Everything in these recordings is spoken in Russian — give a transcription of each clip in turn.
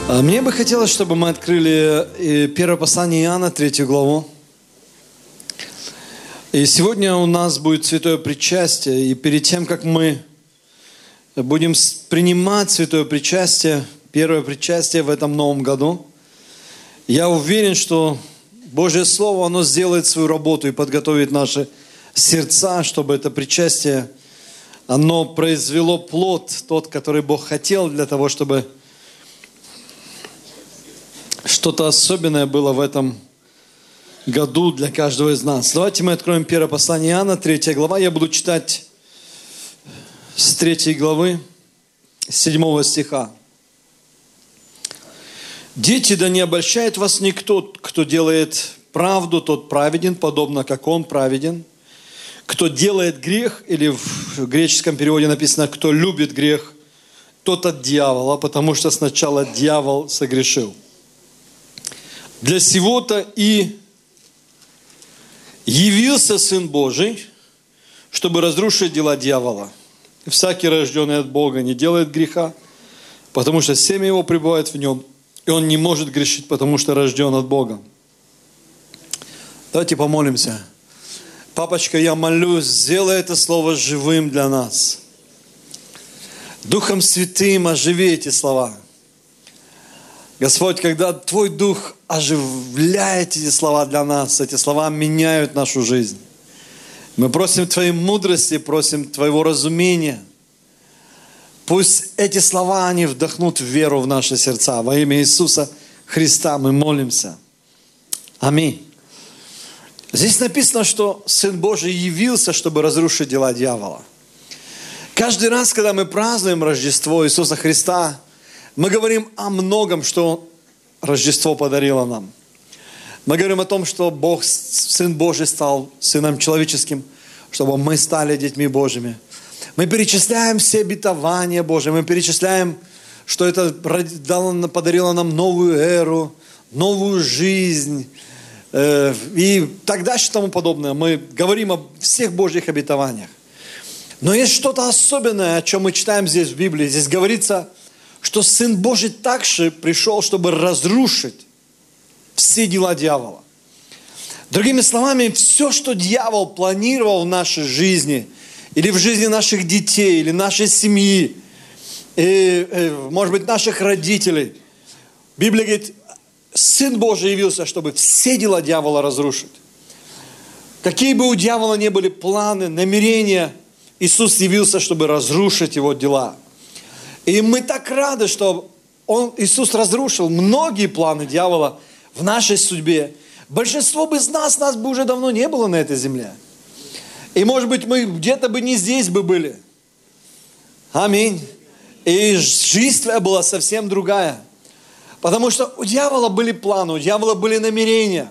Мне бы хотелось, чтобы мы открыли первое послание Иоанна, 3 главу. И сегодня у нас будет святое причастие. И перед тем, как мы будем принимать святое причастие, первое причастие в этом новом году, я уверен, что Божье Слово, оно сделает свою работу и подготовит наши сердца, чтобы это причастие, оно произвело плод, тот, который Бог хотел, для того, чтобы что-то особенное было в этом году для каждого из нас. Давайте мы откроем первое послание Иоанна, 3 глава. Я буду читать с 3 главы, 7 стиха. «Дети, да не обольщает вас никто, кто делает правду, тот праведен, подобно как он праведен. Кто делает грех», или в греческом переводе написано, кто любит грех, тот от дьявола, потому что сначала дьявол согрешил. Для сего-то и явился Сын Божий, чтобы разрушить дела дьявола. Всякий, рожденный от Бога, не делает греха, потому что семя его пребывает в нем, и он не может грешить, потому что рожден от Бога. Давайте помолимся. Папочка, я молюсь, сделай это слово живым для нас. Духом Святым оживи эти слова. Господь, когда Твой Дух оживляет эти слова для нас, эти слова меняют нашу жизнь. Мы просим Твоей мудрости, просим Твоего разумения. Пусть эти слова, они вдохнут веру в наши сердца. Во имя Иисуса Христа мы молимся. Аминь. Здесь написано, что Сын Божий явился, чтобы разрушить дела дьявола. Каждый раз, когда мы празднуем Рождество Иисуса Христа, мы говорим о многом, что Рождество подарило нам. Мы говорим о том, что Бог, Сын Божий, стал Сыном человеческим, чтобы мы стали детьми Божьими. Мы перечисляем все обетования Божьи, мы перечисляем, что это подарило нам новую эру, новую жизнь и так дальше и тому подобное. Мы говорим о всех Божьих обетованиях. Но есть что-то особенное, о чем мы читаем здесь в Библии. Здесь говорится, что Сын Божий также пришел, чтобы разрушить все дела дьявола. Другими словами, все, что дьявол планировал в нашей жизни, или в жизни наших детей, или нашей семьи, может быть, наших родителей, Библия говорит, Сын Божий явился, чтобы все дела дьявола разрушить. Какие бы у дьявола ни были планы, намерения, Иисус явился, чтобы разрушить его дела. И мы так рады, что Иисус разрушил многие планы дьявола в нашей судьбе. Большинство бы из нас бы уже давно не было на этой земле. И может быть мы где-то бы не здесь бы были. Аминь. И жизнь твоя была совсем другая. Потому что у дьявола были планы, у дьявола были намерения.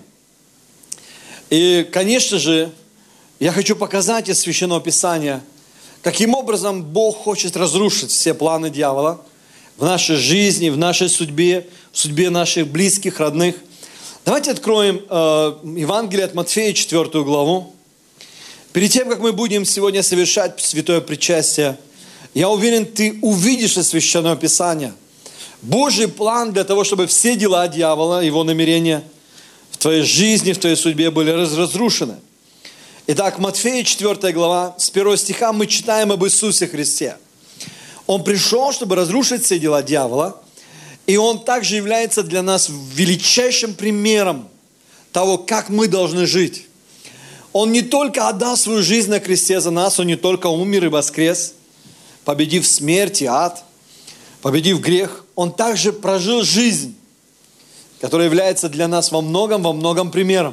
И, конечно же, я хочу показать из Священного Писания, каким образом Бог хочет разрушить все планы дьявола в нашей жизни, в нашей судьбе, в судьбе наших близких, родных. Давайте откроем Евангелие от Матфея, 4 главу. Перед тем, как мы будем сегодня совершать святое причастие, я уверен, ты увидишь из Священного Писания Божий план для того, чтобы все дела дьявола, его намерения в твоей жизни, в твоей судьбе были разрушены. Итак, Матфея 4 глава, с 1 стиха мы читаем об Иисусе Христе. Он пришел, чтобы разрушить все дела дьявола, и Он также является для нас величайшим примером того, как мы должны жить. Он не только отдал свою жизнь на кресте за нас, Он не только умер и воскрес, победив смерть и ад, победив грех, Он также прожил жизнь, которая является для нас во многом примером.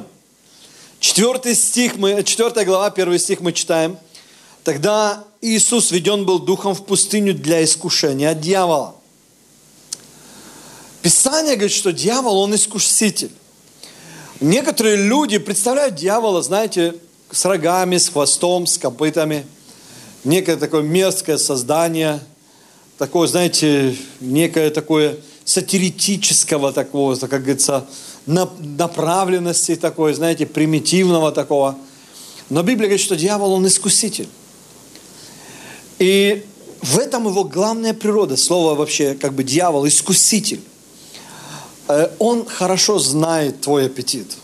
4 глава, 1 стих мы читаем. Тогда Иисус веден был духом в пустыню для искушения от дьявола. Писание говорит, что дьявол, он искуситель. Некоторые люди представляют дьявола, знаете, с рогами, с хвостом, с копытами. Некое такое мерзкое создание, такое, знаете, некое такое сатирического такого, как говорится, направленности такой, знаете, примитивного такого. Но Библия говорит, что дьявол, он искуситель. И в этом его главная природа. Слово вообще, как бы дьявол, искуситель. Он хорошо знает твой аппетит.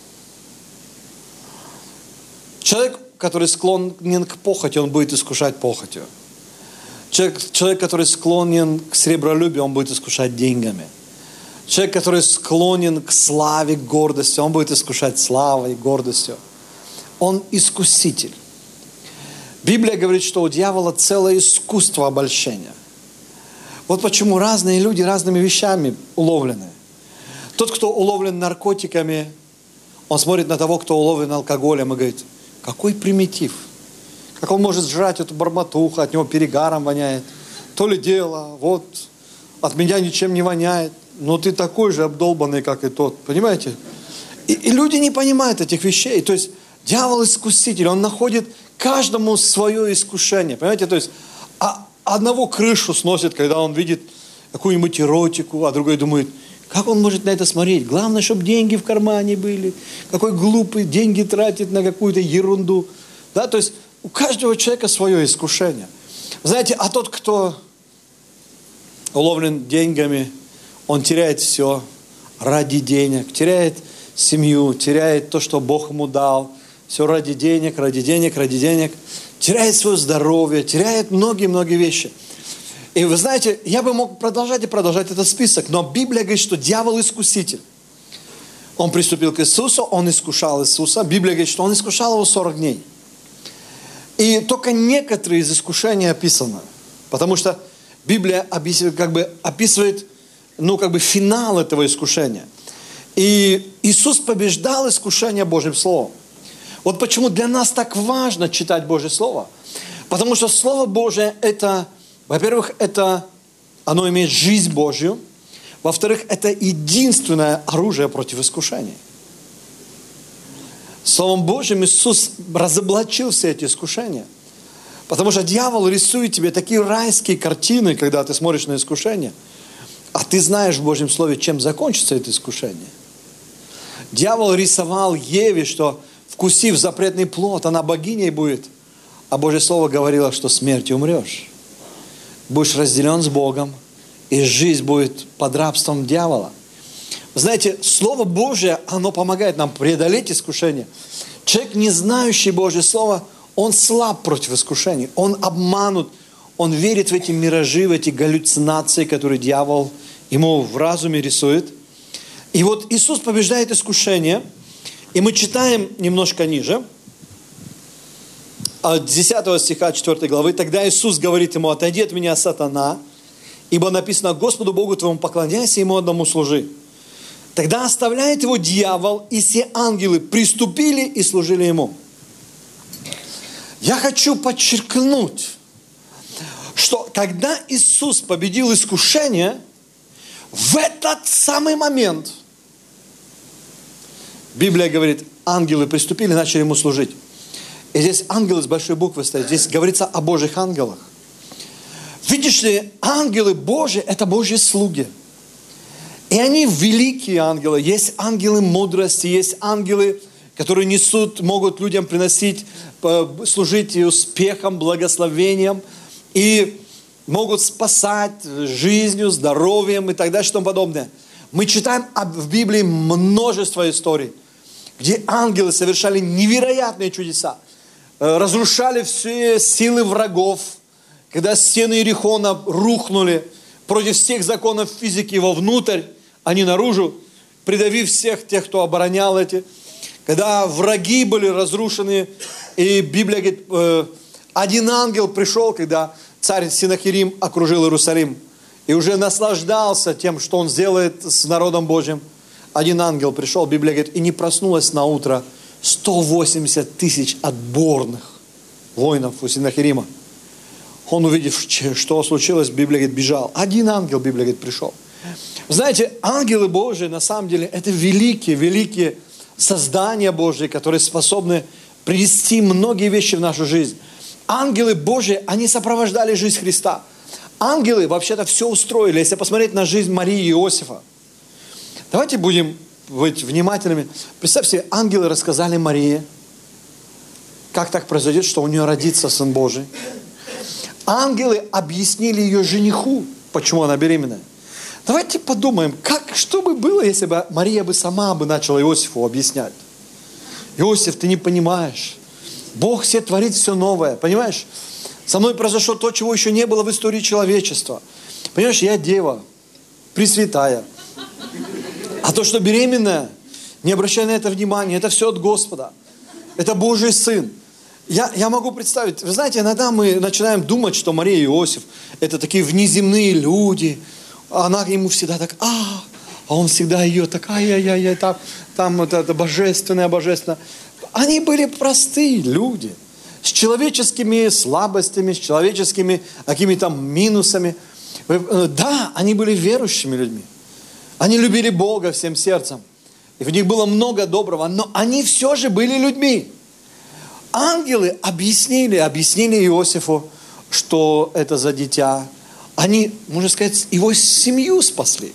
Человек, который склонен к похоти, он будет искушать похотью. Человек, который склонен к сребролюбию, он будет искушать деньгами. Человек, который склонен к славе, к гордости, он будет искушать славой, гордостью. Он искуситель. Библия говорит, что у дьявола целое искусство обольщения. Вот почему разные люди разными вещами уловлены. Тот, кто уловлен наркотиками, он смотрит на того, кто уловлен алкоголем и говорит, какой примитив. Как он может жрать эту бормотуху, от него перегаром воняет. То ли дело, вот, от меня ничем не воняет. Но ты такой же обдолбанный, как и тот. Понимаете? И люди не понимают этих вещей. То есть дьявол искуситель, он находит каждому свое искушение. Понимаете? То есть одного крышу сносит, когда он видит какую-нибудь эротику, а другой думает, как он может на это смотреть? Главное, чтобы деньги в кармане были. Какой глупый, деньги тратит на какую-то ерунду. Да, то есть у каждого человека свое искушение. Знаете, а тот, кто уловлен деньгами, он теряет все ради денег, теряет семью, теряет то, что Бог ему дал. Все ради денег, ради денег, ради денег. Теряет свое здоровье, теряет многие-многие вещи. И вы знаете, я бы мог продолжать и продолжать этот список, но Библия говорит, что дьявол искуситель. Он приступил к Иисусу, он искушал Иисуса. Библия говорит, что он искушал его 40 дней. И только некоторые из искушений описаны. Потому что Библия описывает финал этого искушения. И Иисус побеждал искушение Божьим Словом. Вот почему для нас так важно читать Божье Слово. Потому что Слово Божие это, во-первых, оно имеет жизнь Божью. Во-вторых, это единственное оружие против искушений. Словом Божьим Иисус разоблачил все эти искушения. Потому что дьявол рисует тебе такие райские картины, когда ты смотришь на искушение, а ты знаешь в Божьем Слове, чем закончится это искушение. Дьявол рисовал Еве, что вкусив запретный плод, она богиней будет. А Божье Слово говорило, что смертью умрешь. Будешь разделен с Богом, и жизнь будет под рабством дьявола. Знаете, Слово Божие, оно помогает нам преодолеть искушение. Человек, не знающий Божье Слово, он слаб против искушений. Он обманут, он верит в эти миражи, в эти галлюцинации, которые дьявол ему в разуме рисует. И вот Иисус побеждает искушение. И мы читаем немножко ниже, от 10 стиха 4 главы. Тогда Иисус говорит ему, отойди от меня, сатана, ибо написано, Господу Богу твоему поклоняйся, ему одному служи. Тогда оставляет его дьявол, и все ангелы приступили и служили ему. Я хочу подчеркнуть, что когда Иисус победил искушение, в этот самый момент Библия говорит, ангелы приступили и начали ему служить. И здесь ангелы с большой буквы стоят. Здесь говорится о Божьих ангелах. Видишь ли, ангелы Божьи – это Божьи слуги. И они великие ангелы. Есть ангелы мудрости, есть ангелы, которые могут людям приносить, служить успехом, благословением. И могут спасать жизнью, здоровьем и так далее, и тому подобное. Мы читаем в Библии множество историй, где ангелы совершали невероятные чудеса, разрушали все силы врагов, когда стены Иерихона рухнули против всех законов физики вовнутрь, а не наружу, придавив всех тех, кто оборонял эти. Когда враги были разрушены, и Библия говорит, один ангел пришел, когда царь Синахирим окружил Иерусалим, и уже наслаждался тем, что он сделает с народом Божьим. Один ангел пришел, Библия говорит, и не проснулось на утро 180 тысяч отборных воинов у Синахирима. Он, увидев, что случилось, Библия говорит, бежал. Один ангел, Библия говорит, пришел. Знаете, ангелы Божьи, на самом деле, это великие создания Божьи, которые способны принести многие вещи в нашу жизнь. Ангелы Божьи, они сопровождали жизнь Христа. Ангелы вообще-то все устроили. Если посмотреть на жизнь Марии и Иосифа, давайте будем быть внимательными. Представьте себе, ангелы рассказали Марии, как так произойдет, что у нее родится Сын Божий. Ангелы объяснили ее жениху, почему она беременная. Давайте подумаем, что бы было, если бы Мария бы сама начала Иосифу объяснять. Иосиф, ты не понимаешь. Бог все творит все новое, понимаешь? Со мной произошло то, чего еще не было в истории человечества. Понимаешь, я дева, пресвятая. А то, что беременная, не обращай на это внимания, это все от Господа. Это Божий Сын. Я могу представить, вы знаете, иногда мы начинаем думать, что Мария и Иосиф это такие внеземные люди. Она ему всегда так, а он всегда ее так, ай-яй-яй, там вот это божественное. Они были простые люди, с человеческими слабостями, с человеческими какими-то минусами. Да, они были верующими людьми. Они любили Бога всем сердцем. И в них было много доброго, но они все же были людьми. Ангелы объяснили Иосифу, что это за дитя. Они, можно сказать, его семью спасли.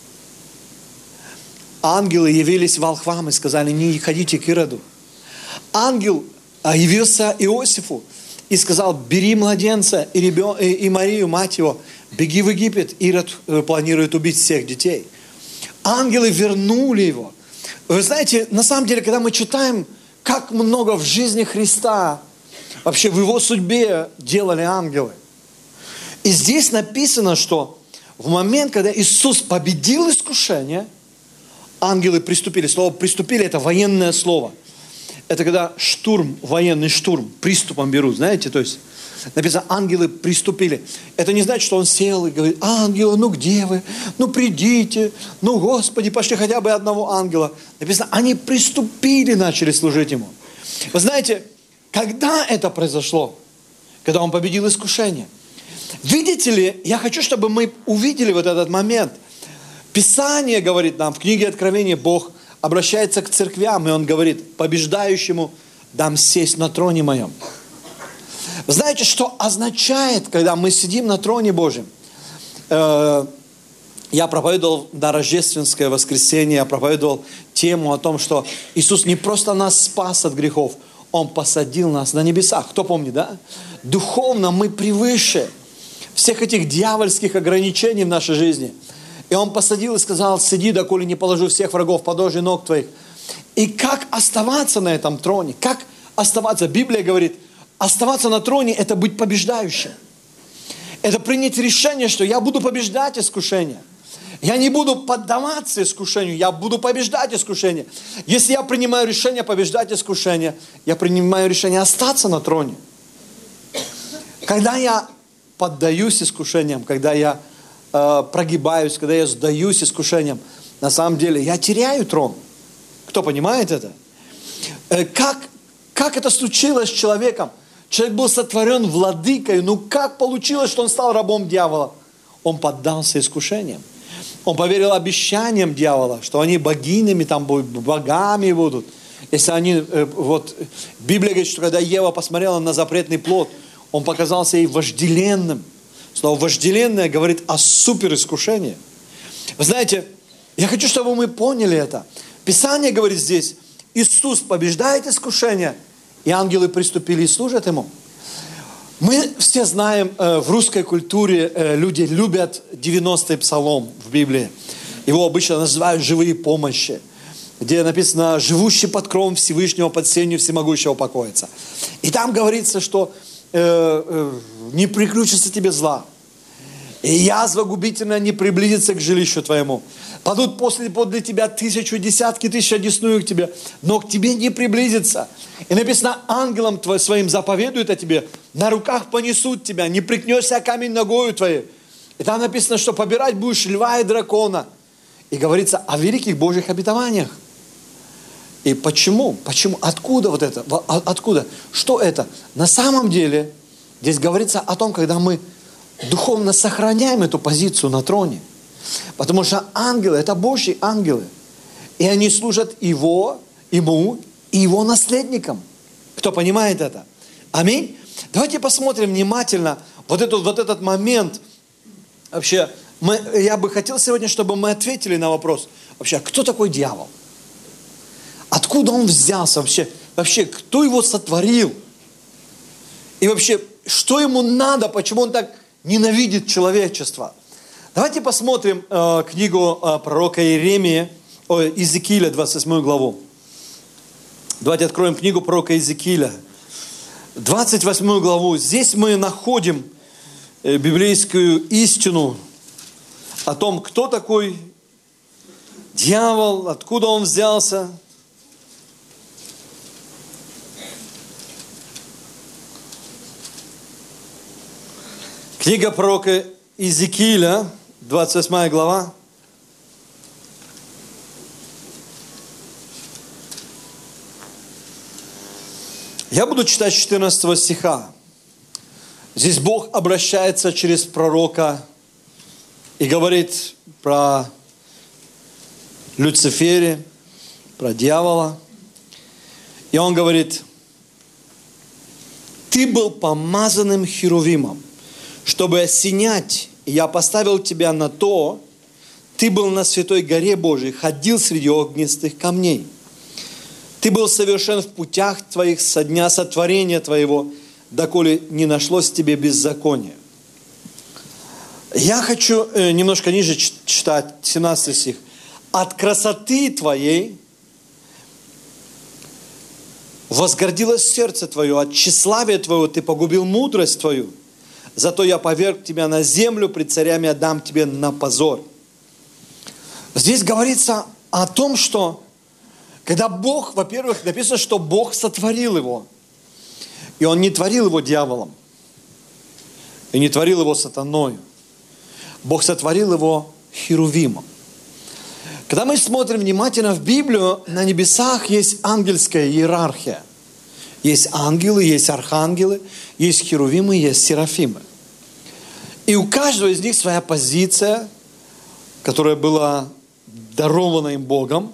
Ангелы явились волхвам и сказали, не ходите к Ироду. Ангел явился Иосифу и сказал, бери младенца и Марию, мать его, беги в Египет, Ирод планирует убить всех детей. Ангелы вернули его. Вы знаете, на самом деле, когда мы читаем, как много в жизни Христа, вообще в его судьбе делали ангелы. И здесь написано, что в момент, когда Иисус победил искушение, ангелы приступили. Слово «приступили» – это военное слово. Это когда штурм, военный штурм, приступом берут, знаете, то есть написано «ангелы приступили». Это не значит, что он сел и говорит, ангелы, ну где вы? Ну придите, ну Господи, пошли хотя бы одного ангела. Написано, они приступили, начали служить ему. Вы знаете, когда это произошло? Когда он победил искушение. Видите ли, я хочу, чтобы мы увидели вот этот момент. Писание говорит нам, в книге Откровения Бог обращается к церквям, и Он говорит, побеждающему дам сесть на троне моем. Вы знаете, что означает, когда мы сидим на троне Божьем? Я проповедовал на рождественское воскресенье, я проповедовал тему о том, что Иисус не просто нас спас от грехов, Он посадил нас на небесах. Кто помнит, да? Духовно мы превыше всех этих дьявольских ограничений в нашей жизни. И Он посадил и сказал, сиди, доколе не положу всех врагов подножия ног твоих. И как оставаться на этом троне? Как оставаться? Библия говорит, оставаться на троне – это быть побеждающим. Это принять решение, что я буду побеждать искушение. Я не буду поддаваться искушению, я буду побеждать искушение. Если я принимаю решение побеждать искушение, я принимаю решение остаться на троне. Когда я поддаюсь искушениям, когда я прогибаюсь, когда я сдаюсь искушениям, на самом деле я теряю трон. Кто понимает это? Как это случилось с человеком? Человек был сотворен владыкой, но как получилось, что он стал рабом дьявола? Он поддался искушениям. Он поверил обещаниям дьявола, что они богинями там будут, богами будут. Если они, Библия говорит, что когда Ева посмотрела на запретный плод, он показался ей вожделенным. Слово «вожделенное» говорит о суперискушении. Вы знаете, я хочу, чтобы мы поняли это. Писание говорит здесь, Иисус побеждает искушение, и ангелы приступили и служат Ему. Мы все знаем, в русской культуре люди любят 90-й псалом в Библии. Его обычно называют «живые помощи», где написано «живущий под кровом Всевышнего, под сенью всемогущего покоится». И там говорится, что не приключится тебе зла, и язва губительная не приблизится к жилищу твоему. Падут подле тебя 1000, десятки тысяч одесную к тебе, но к тебе не приблизится. И написано, ангелам своим заповедуют о тебе, на руках понесут тебя, не прикнешься о камень ногою твоей. И там написано, что побирать будешь льва и дракона. И говорится о великих Божьих обетованиях. И почему? Почему? Откуда вот это? Откуда? Что это? На самом деле, здесь говорится о том, когда мы духовно сохраняем эту позицию на троне. Потому что ангелы, это Божьи ангелы. И они служат ему и его наследникам. Кто понимает это? Аминь. Давайте посмотрим внимательно вот этот момент. Вообще, я бы хотел сегодня, чтобы мы ответили на вопрос. Вообще, кто такой дьявол? Откуда он взялся вообще? Кто его сотворил? И вообще, что ему надо? Почему он так ненавидит человечество? Давайте посмотрим книгу пророка Иезекииля, 28 главу. Давайте откроем книгу пророка Иезекииля, 28 главу. Здесь мы находим библейскую истину о том, кто такой дьявол, откуда он взялся. Книга пророка Иезекииля, 28 глава. Я буду читать 14 стиха. Здесь Бог обращается через пророка и говорит про Люцифере, про дьявола. И он говорит: ты был помазанным херувимом, чтобы осенять, и я поставил тебя на то, ты был на святой горе Божией, ходил среди огнистых камней. Ты был совершен в путях твоих со дня сотворения твоего, доколе не нашлось тебе беззакония. Я хочу немножко ниже читать 17 стих. От красоты твоей возгордилось сердце твое, от тщеславия твоего ты погубил мудрость твою. Зато я поверг тебя на землю, пред царями отдам тебе на позор. Здесь говорится о том, что когда Бог, во-первых, написано, что Бог сотворил его. И Он не творил его дьяволом. И не творил его сатаною. Бог сотворил его херувимом. Когда мы смотрим внимательно в Библию, на небесах есть ангельская иерархия. Есть ангелы, есть архангелы, есть херувимы, есть серафимы. И у каждого из них своя позиция, которая была дарована им Богом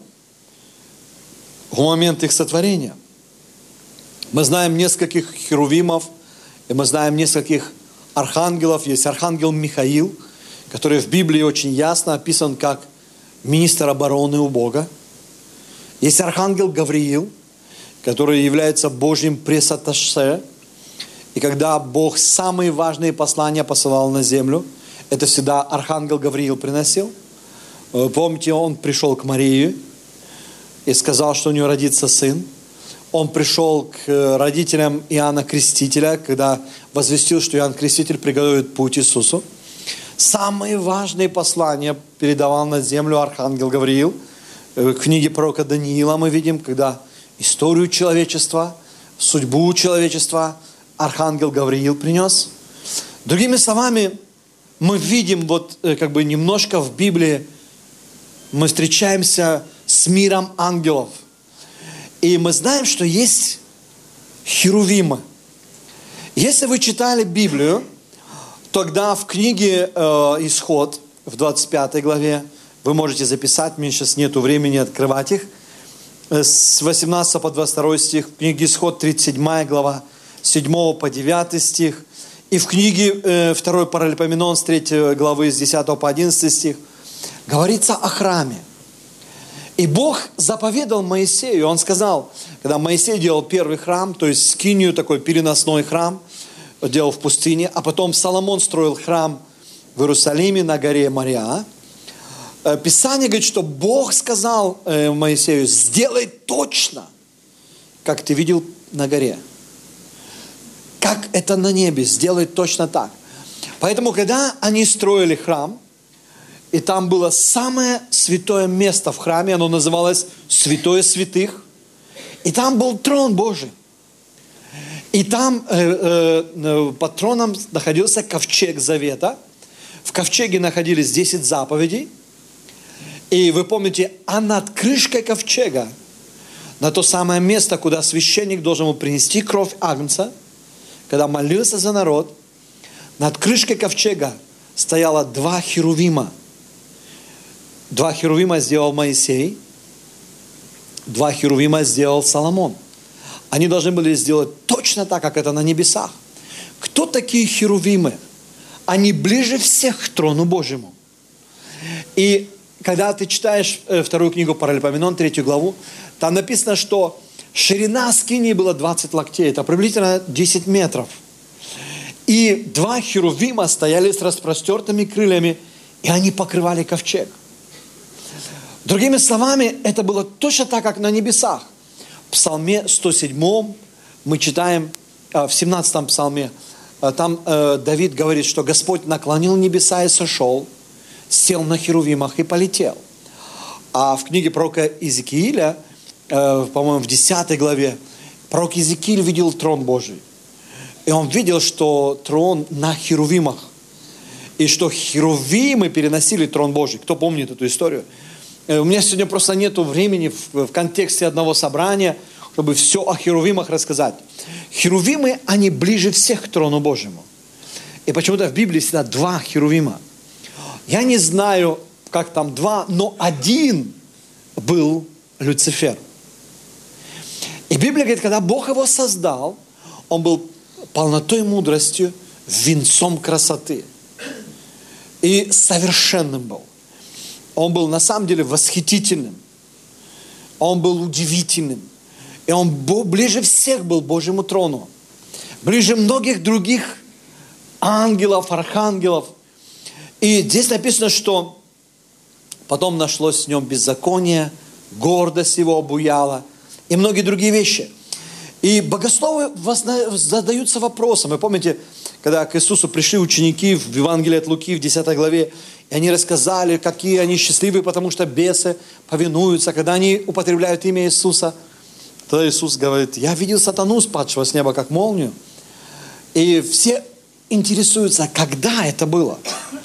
в момент их сотворения. Мы знаем нескольких херувимов, и мы знаем нескольких архангелов. Есть архангел Михаил, который в Библии очень ясно описан как министр обороны у Бога. Есть архангел Гавриил, который является Божьим пресс-атташе. И когда Бог самые важные послания посылал на землю, это всегда архангел Гавриил приносил. Помните, он пришел к Марии и сказал, что у нее родится сын. Он пришел к родителям Иоанна Крестителя, когда возвестил, что Иоанн Креститель приготовит путь Иисусу. Самые важные послания передавал на землю архангел Гавриил. В книге пророка Даниила мы видим, когда историю человечества, судьбу человечества архангел Гавриил принес. Другими словами, мы видим немножко в Библии, мы встречаемся с миром ангелов. И мы знаем, что есть херувимы. Если вы читали Библию, тогда в книге Исход, в 25 главе, вы можете записать, мне сейчас нету времени открывать их, с 18 по 22 стих, в книге Исход, 37 глава, 7 по 9 стих, и в книге 2 Паралипоменон, с 3 главы, с 10 по 11 стих, говорится о храме. И Бог заповедал Моисею, он сказал, когда Моисей делал первый храм, то есть скинию, такой переносной храм, делал в пустыне, а потом Соломон строил храм в Иерусалиме на горе Мориа. Писание говорит, что Бог сказал Моисею: сделай точно, как ты видел на горе. Как это на небе, сделай точно так. Поэтому, когда они строили храм, и там было самое святое место в храме, оно называлось Святое Святых, и там был трон Божий. И там под троном находился ковчег завета. В ковчеге находились 10 заповедей. И вы помните, а над крышкой ковчега, на то самое место, куда священник должен был принести кровь агнца, когда молился за народ, над крышкой ковчега стояло 2 херувима. 2 херувима сделал Моисей, 2 херувима сделал Соломон. Они должны были сделать точно так, как это на небесах. Кто такие херувимы? Они ближе всех к трону Божьему. И когда ты читаешь 2 книгу Паралипоменон, 3 главу, там написано, что ширина скинии была 20 локтей. Это приблизительно 10 метров. И 2 херувима стояли с распростертыми крыльями и они покрывали ковчег. Другими словами, это было точно так, как на небесах. В Псалме 107 мы читаем, в 17 псалме, там Давид говорит, что Господь наклонил небеса и сошел, сел на херувимах и полетел. А в книге пророка Иезекииля, по-моему, в 10 главе, пророк Иезекииль видел трон Божий. И он видел, что трон на херувимах. И что херувимы переносили трон Божий. Кто помнит эту историю? У меня сегодня просто нет времени в контексте одного собрания, чтобы все о херувимах рассказать. Херувимы, они ближе всех к трону Божьему. И почему-то в Библии всегда 2 херувима. Я не знаю, как там 2, но 1 был Люцифер. И Библия говорит, когда Бог его создал, он был полнотой мудростью, венцом красоты. И совершенным был. Он был на самом деле восхитительным. Он был удивительным. И он ближе всех был Божьему трону. Ближе многих других ангелов, архангелов. И здесь написано, что потом нашлось в нем беззаконие, гордость его обуяла и многие другие вещи. И богословы задаются вопросом. Вы помните, когда к Иисусу пришли ученики в Евангелии от Луки в 10 главе, и они рассказали, какие они счастливые, потому что бесы повинуются, когда они употребляют имя Иисуса. Тогда Иисус говорит, я видел сатану, спадшего с неба, как молнию. И все интересуются, когда это было.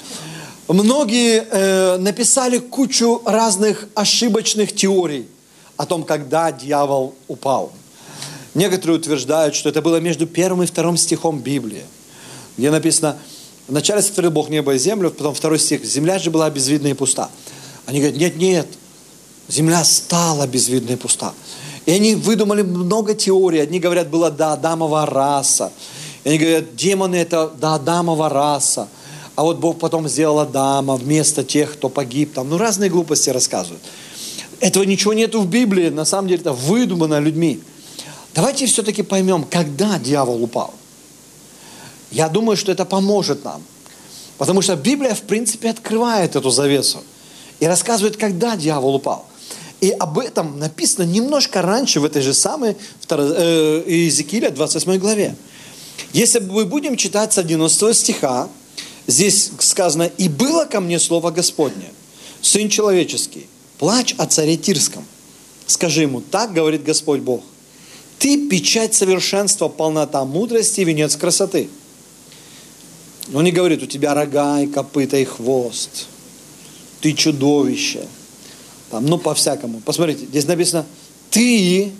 Многие написали кучу разных ошибочных теорий о том, когда дьявол упал. Некоторые утверждают, что это было между 1 и 2 стихом Библии, где написано, вначале сотворил Бог небо и землю, потом 2 стих, земля же была безвидна и пуста. Они говорят, нет, земля стала безвидна и пуста. И они выдумали много теорий. Одни говорят, была доадамова раса. И они говорят, демоны это доадамова раса. А вот Бог потом сделал Адама вместо тех, кто погиб. Там, разные глупости рассказывают. Этого ничего нету в Библии. На самом деле это выдумано людьми. Давайте все-таки поймем, когда дьявол упал. Я думаю, что это поможет нам. Потому что Библия, в принципе, открывает эту завесу. И рассказывает, когда дьявол упал. И об этом написано немножко раньше, в этой же самой Иезекииля, 28 главе. Если мы будем читать с 11 стиха, здесь сказано, «И было ко мне слово Господне, Сын человеческий, плачь о царе Тирском. Скажи ему, так говорит Господь Бог, ты печать совершенства, полнота мудрости и венец красоты». Он не говорит, у тебя рога и копыта и хвост, ты чудовище. Там, по-всякому. Посмотрите, здесь написано, ты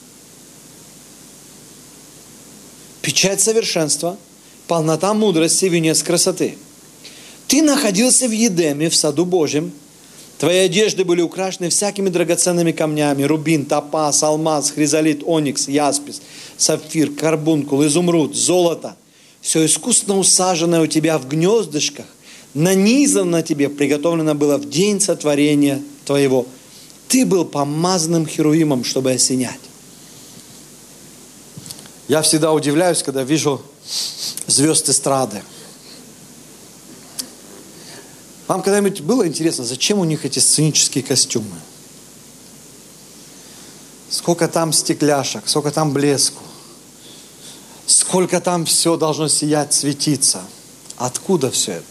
печать совершенства, полнота мудрости, венец красоты. Ты находился в Едеме, в саду Божьем. Твои одежды были украшены всякими драгоценными камнями. Рубин, топаз, алмаз, хризолит, оникс, яспис, сапфир, карбункул, изумруд, золото. Все искусно усаженное у тебя в гнездышках, нанизано на тебе, приготовлено было в день сотворения твоего. Ты был помазанным херувимом, чтобы осенять. Я всегда удивляюсь, когда вижу звезд эстрады. Вам когда-нибудь было интересно, зачем у них эти сценические костюмы? Сколько там стекляшек, сколько там блеску, сколько там все должно сиять, светиться. Откуда все это?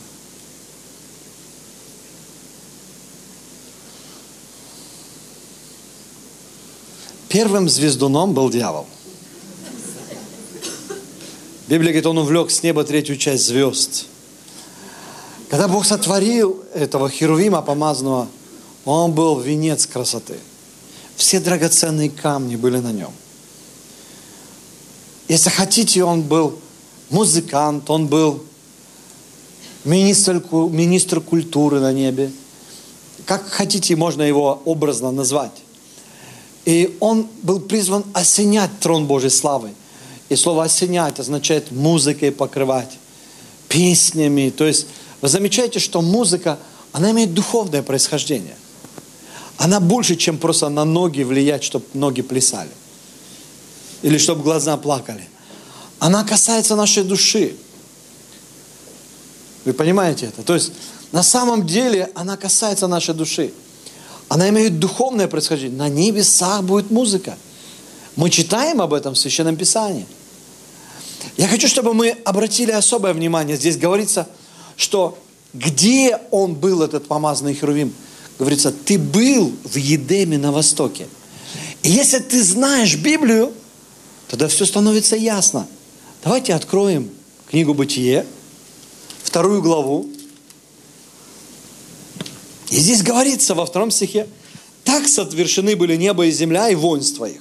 Первым звездуном был дьявол. Библия говорит, он увлек с неба 3-ю часть звезд. Когда Бог сотворил этого херувима помазанного, он был венец красоты. Все драгоценные камни были на нем. Если хотите, он был музыкант, он был министр культуры на небе. Как хотите, можно его образно назвать. И он был призван осенять трон Божьей славы. И слово «осенять» означает музыкой покрывать, песнями. То есть вы замечаете, что музыка, она имеет духовное происхождение. Она больше, чем просто на ноги влиять, чтобы ноги плясали. Или чтобы глаза плакали. Она касается нашей души. Вы понимаете это? То есть На самом деле она касается нашей души. Она имеет духовное происхождение. На небесах будет музыка. Мы читаем об этом в Священном Писании. Я хочу, чтобы мы обратили особое внимание. Здесь говорится, что где он был, этот помазанный Херувим? Говорится, ты был в Едеме на востоке. И если ты знаешь Библию, тогда все становится ясно. Давайте откроем книгу Бытие, 2 главу. И здесь говорится во 2 стихе, так совершены были небо и земля и воинство их.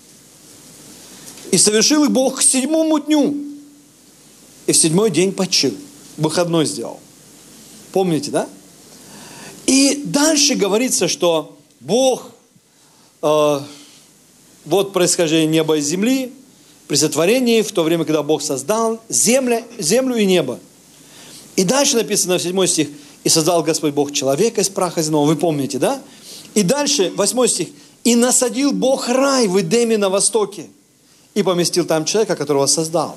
И совершил их Бог к 7-му дню. И в 7-й день почил. Выходной сделал. Помните, да? И дальше говорится, что Бог, вот происхождение неба и земли, при сотворении, в то время, когда Бог создал землю и небо. И дальше написано в 7 стих, и создал Господь Бог человека из праха земного. Вы помните, да? И дальше, 8 стих, и насадил Бог рай в Эдеме на востоке, и поместил там человека, которого создал.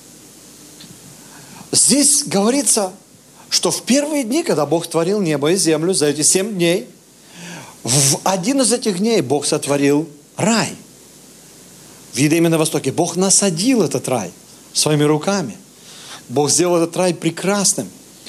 Здесь говорится, что в первые дни, когда Бог творил небо и землю, за эти 7 дней, в один из этих дней Бог сотворил рай. В Едеме на востоке. Бог насадил этот рай своими руками. Бог сделал этот рай прекрасным.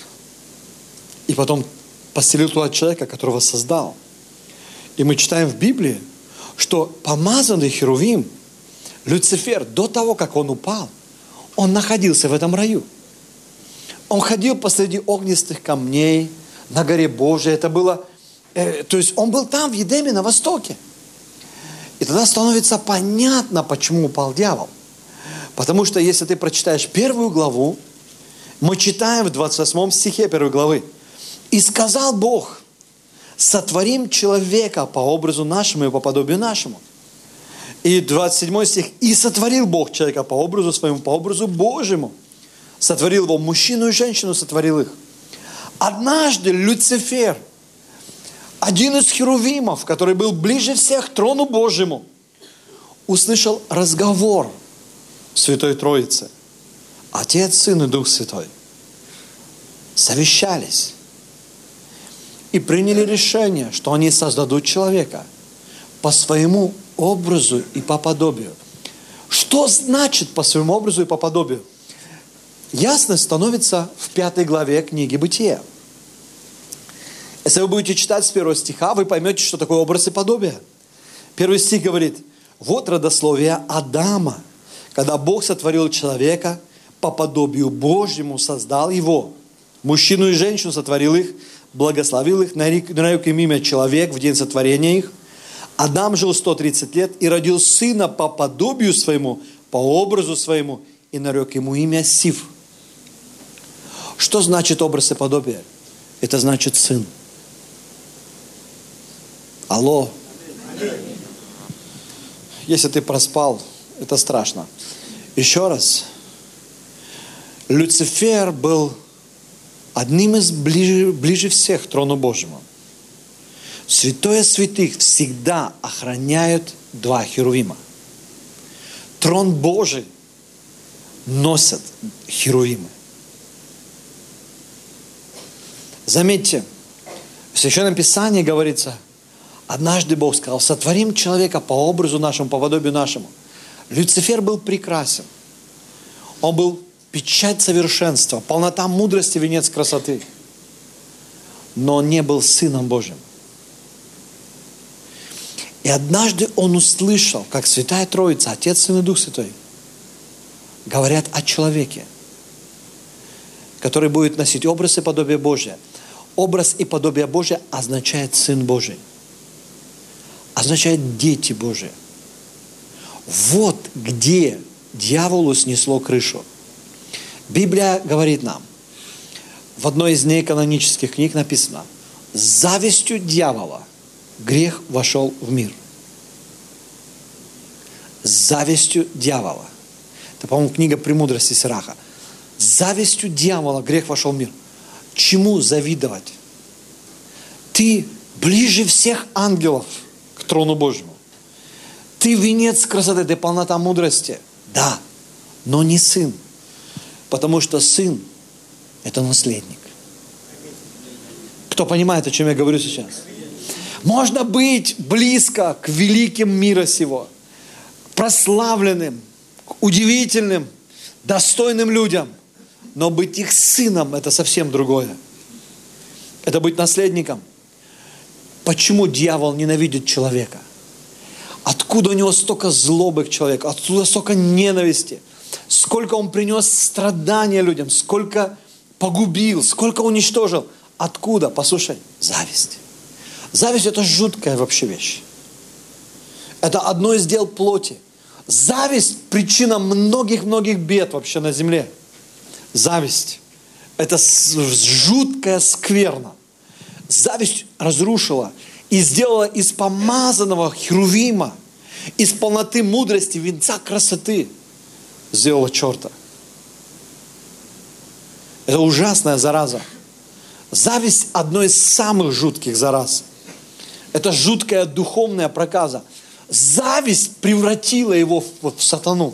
И потом поселил туда человека, которого создал. И мы читаем в Библии, что помазанный Херувим, Люцифер, до того, как он упал, он находился в этом раю. Он ходил посреди огнистых камней, на горе Божией. Это было, то есть он был там, в Едеме, на востоке. И тогда становится понятно, почему упал дьявол. Потому что если ты прочитаешь 1 главу, мы читаем в 28 стихе 1 главы. «И сказал Бог, сотворим человека по образу нашему и по подобию нашему». И 27 стих. «И сотворил Бог человека по образу своему, по образу Божьему». Сотворил его, мужчину и женщину сотворил их. Однажды Люцифер, один из херувимов, который был ближе всех к трону Божьему, услышал разговор Святой Троицы. Отец, Сын и Дух Святой совещались и приняли решение, что они создадут человека по своему образу и по подобию. Что значит по своему образу и по подобию? Ясно становится в 5 главе книги Бытия. Если вы будете читать с 1 стиха, вы поймете, что такое образ и подобие. 1 стих говорит, вот родословие Адама. Когда Бог сотворил человека, по подобию Божьему создал его. Мужчину и женщину сотворил их, благословил их, нарек им имя человек в день сотворения их. Адам жил 130 лет и родил сына по подобию своему, по образу своему, и нарек ему имя Сиф. Что значит образ и подобие? Это значит сын. Алло. Если ты проспал, это страшно. Еще раз. Люцифер был одним из ближе всех к трону Божьему. Святое святых всегда охраняют 2 херувима. Трон Божий носят херувимы. Заметьте, в Священном Писании говорится, однажды Бог сказал, сотворим человека по образу нашему, по подобию нашему. Люцифер был прекрасен. Он был печать совершенства, полнота мудрости, венец красоты. Но он не был Сыном Божьим. И однажды он услышал, как Святая Троица, Отец, Сын и Дух Святой, говорят о человеке, который будет носить образ и подобие Божие. Образ и подобие Божие означает Сын Божий. Означает дети Божии. Вот где дьяволу снесло крышу. Библия говорит нам, в одной из неканонических книг написано, с завистью дьявола грех вошел в мир. С завистью дьявола. Это, по-моему, книга «Премудрости Сираха». С завистью дьявола грех вошел в мир. Чему завидовать? Ты ближе всех ангелов к трону Божьему. Ты венец красоты, ты полнота мудрости. Да, но не сын. Потому что сын – это наследник. Кто понимает, о чем я говорю сейчас? Можно быть близко к великим мира сего, прославленным, удивительным, достойным людям, но быть их сыном – это совсем другое. Это быть наследником. Почему дьявол ненавидит человека? Откуда у него столько злобы к человеку? Откуда столько ненависти? Сколько он принес страдания людям? Сколько погубил? Сколько уничтожил? Откуда? Послушай, зависть. Зависть – это жуткая вообще вещь. Это одно из дел плоти. Зависть – причина многих-многих бед вообще на земле. Зависть – это жуткая скверна. Зависть разрушила и сделала из помазанного херувима, из полноты мудрости, венца красоты, сделала черта. Это ужасная зараза. Зависть – одно из самых жутких зараз. Это жуткая духовная проказа. Зависть превратила его в сатану.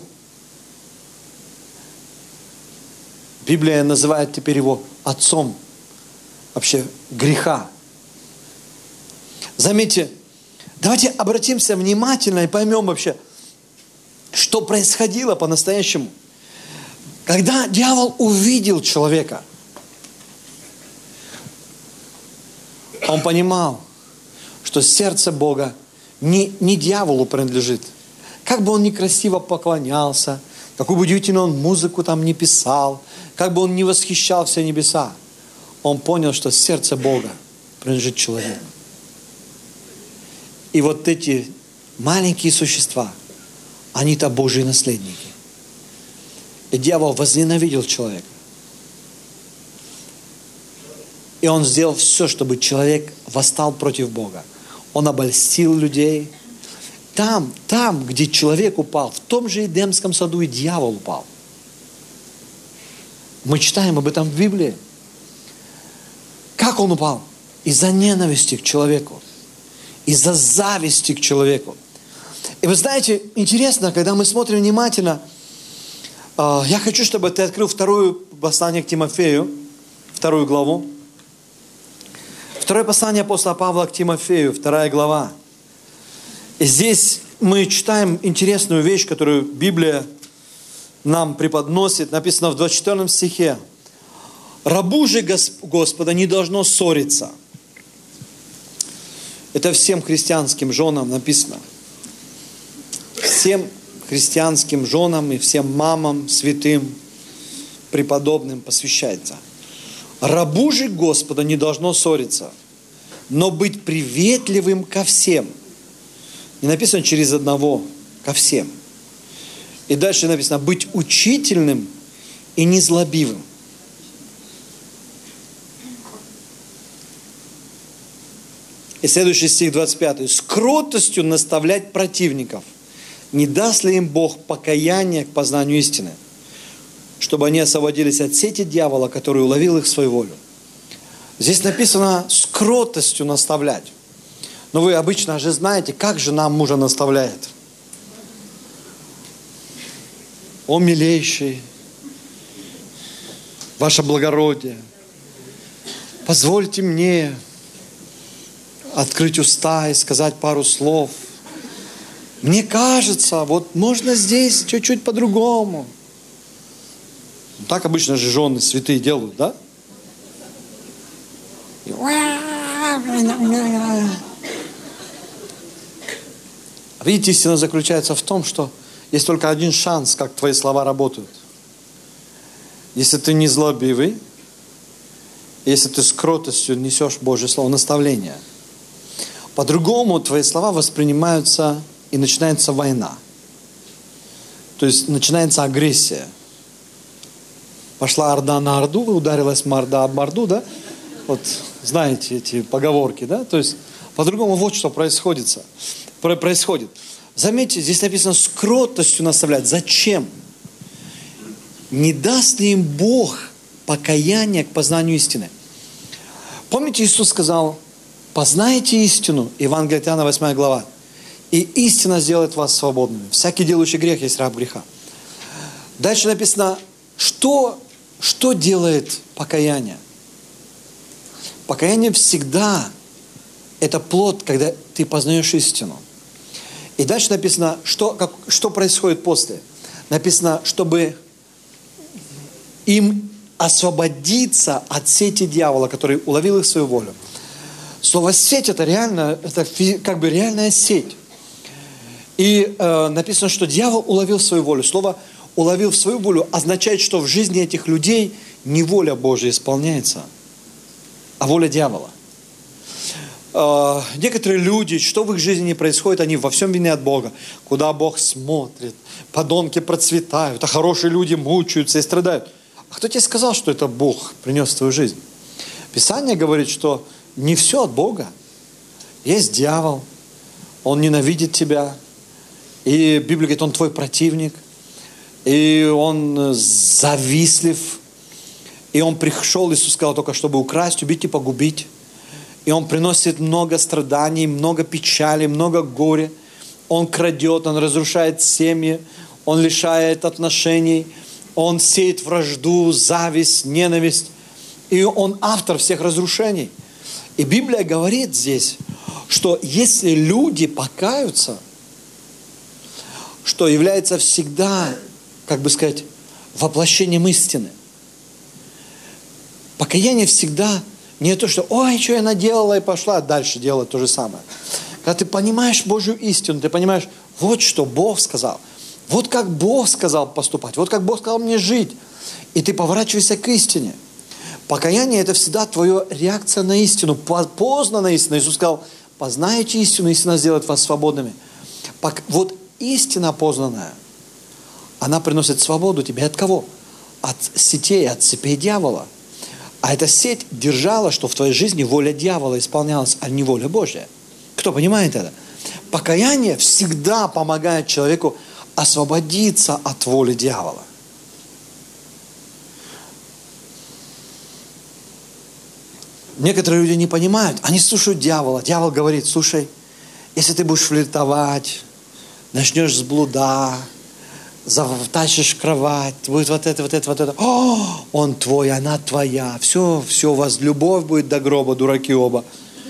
Библия называет теперь его отцом вообще греха. Заметьте, давайте обратимся внимательно и поймем вообще, что происходило по-настоящему. Когда дьявол увидел человека, он понимал, что сердце Бога не дьяволу принадлежит. Как бы он ни красиво поклонялся, какую бы удивительную он музыку там не писал, как бы он не восхищал все небеса, он понял, что сердце Бога принадлежит человеку. И вот эти маленькие существа, они-то Божьи наследники. И дьявол возненавидел человека. И он сделал все, чтобы человек восстал против Бога. Он обольстил людей. Там, где человек упал, в том же Эдемском саду и дьявол упал. Мы читаем об этом в Библии. Как он упал? Из-за ненависти к человеку. Из-за зависти к человеку. И вы знаете, интересно, когда мы смотрим внимательно, я хочу, чтобы ты открыл второе послание к Тимофею, 2 главу. Второе послание апостола Павла к Тимофею, 2 глава. И здесь мы читаем интересную вещь, которую Библия нам преподносит. Написано в 24 стихе. «Рабу же Господа не должно ссориться». Это всем христианским женам написано. Всем христианским женам и всем мамам, святым, преподобным посвящается. «Рабу же Господа не должно ссориться, но быть приветливым ко всем». Не написано через одного, ко всем. И дальше написано, быть учительным и незлобивым. И следующий стих 25. «С кротостью наставлять противников, не даст ли им Бог покаяние к познанию истины, чтобы они освободились от сети дьявола, который уловил их в свою волю». Здесь написано «с кротостью наставлять». Но вы обычно же знаете, как жена мужа наставляет. «О, милейший, ваше благородие, позвольте мне открыть уста и сказать пару слов. Мне кажется, вот можно здесь чуть-чуть по-другому». Так обычно же жены святые делают, да? Видите, истина заключается в том, что есть только один шанс, как твои слова работают. Если ты не злобивый, если ты с кротостью несешь Божье Слово, наставление. По-другому твои слова воспринимаются, и начинается война. То есть начинается агрессия. Пошла орда на орду, ударилась морда об морду, да? Вот знаете эти поговорки, да? То есть по-другому вот что происходит. Заметьте, здесь написано с кротостью наставлять. Зачем? Не даст ли им Бог покаяние к познанию истины? Помните, Иисус сказал, познайте истину, Евангелие от Иоанна, 8 глава, и истина сделает вас свободными. Всякий делающий грех есть раб греха. Дальше написано, что делает покаяние? Покаяние всегда это плод, когда ты познаешь истину. И дальше написано, что происходит после. Написано, чтобы им освободиться от сети дьявола, который уловил их в свою волю. Слово «сеть» это реально, это как бы реальная сеть. И написано, что дьявол уловил свою волю. Слово «уловил в свою волю» означает, что в жизни этих людей не воля Божья исполняется, а воля дьявола. Некоторые люди, что в их жизни не происходит, они во всем винят Бога. Куда Бог смотрит, подонки процветают, а хорошие люди мучаются и страдают. А кто тебе сказал, что это Бог принес в твою жизнь? Писание говорит, что не все от Бога. Есть дьявол, он ненавидит тебя. И Библия говорит, он твой противник. И он завистлив. И он пришел, Иисус сказал, только чтобы украсть, убить и погубить. И он приносит много страданий, много печали, много горя. Он крадет, он разрушает семьи, он лишает отношений, он сеет вражду, зависть, ненависть. И он автор всех разрушений. И Библия говорит здесь, что если люди покаются, что является всегда, как бы сказать, воплощением истины. Покаяние всегда не то, что «Ой, что я наделала» и пошла дальше делать то же самое. Когда ты понимаешь Божью истину, ты понимаешь, вот что Бог сказал, вот как Бог сказал поступать, вот как Бог сказал мне жить. И ты поворачиваешься к истине. Покаяние – это всегда твоя реакция на истину, познанная истина. Иисус сказал, познаете истину, истина сделает вас свободными. Вот истина познанная, она приносит свободу тебе от кого? От сетей, от цепей дьявола. А эта сеть держала, что в твоей жизни воля дьявола исполнялась, а не воля Божья. Кто понимает это? Покаяние всегда помогает человеку освободиться от воли дьявола. Некоторые люди не понимают, они слушают дьявола. Дьявол говорит, слушай, если ты будешь флиртовать, начнешь с блуда, затащишь кровать, будет вот это. О, он твой, она твоя. Все, у вас любовь будет до гроба, дураки оба.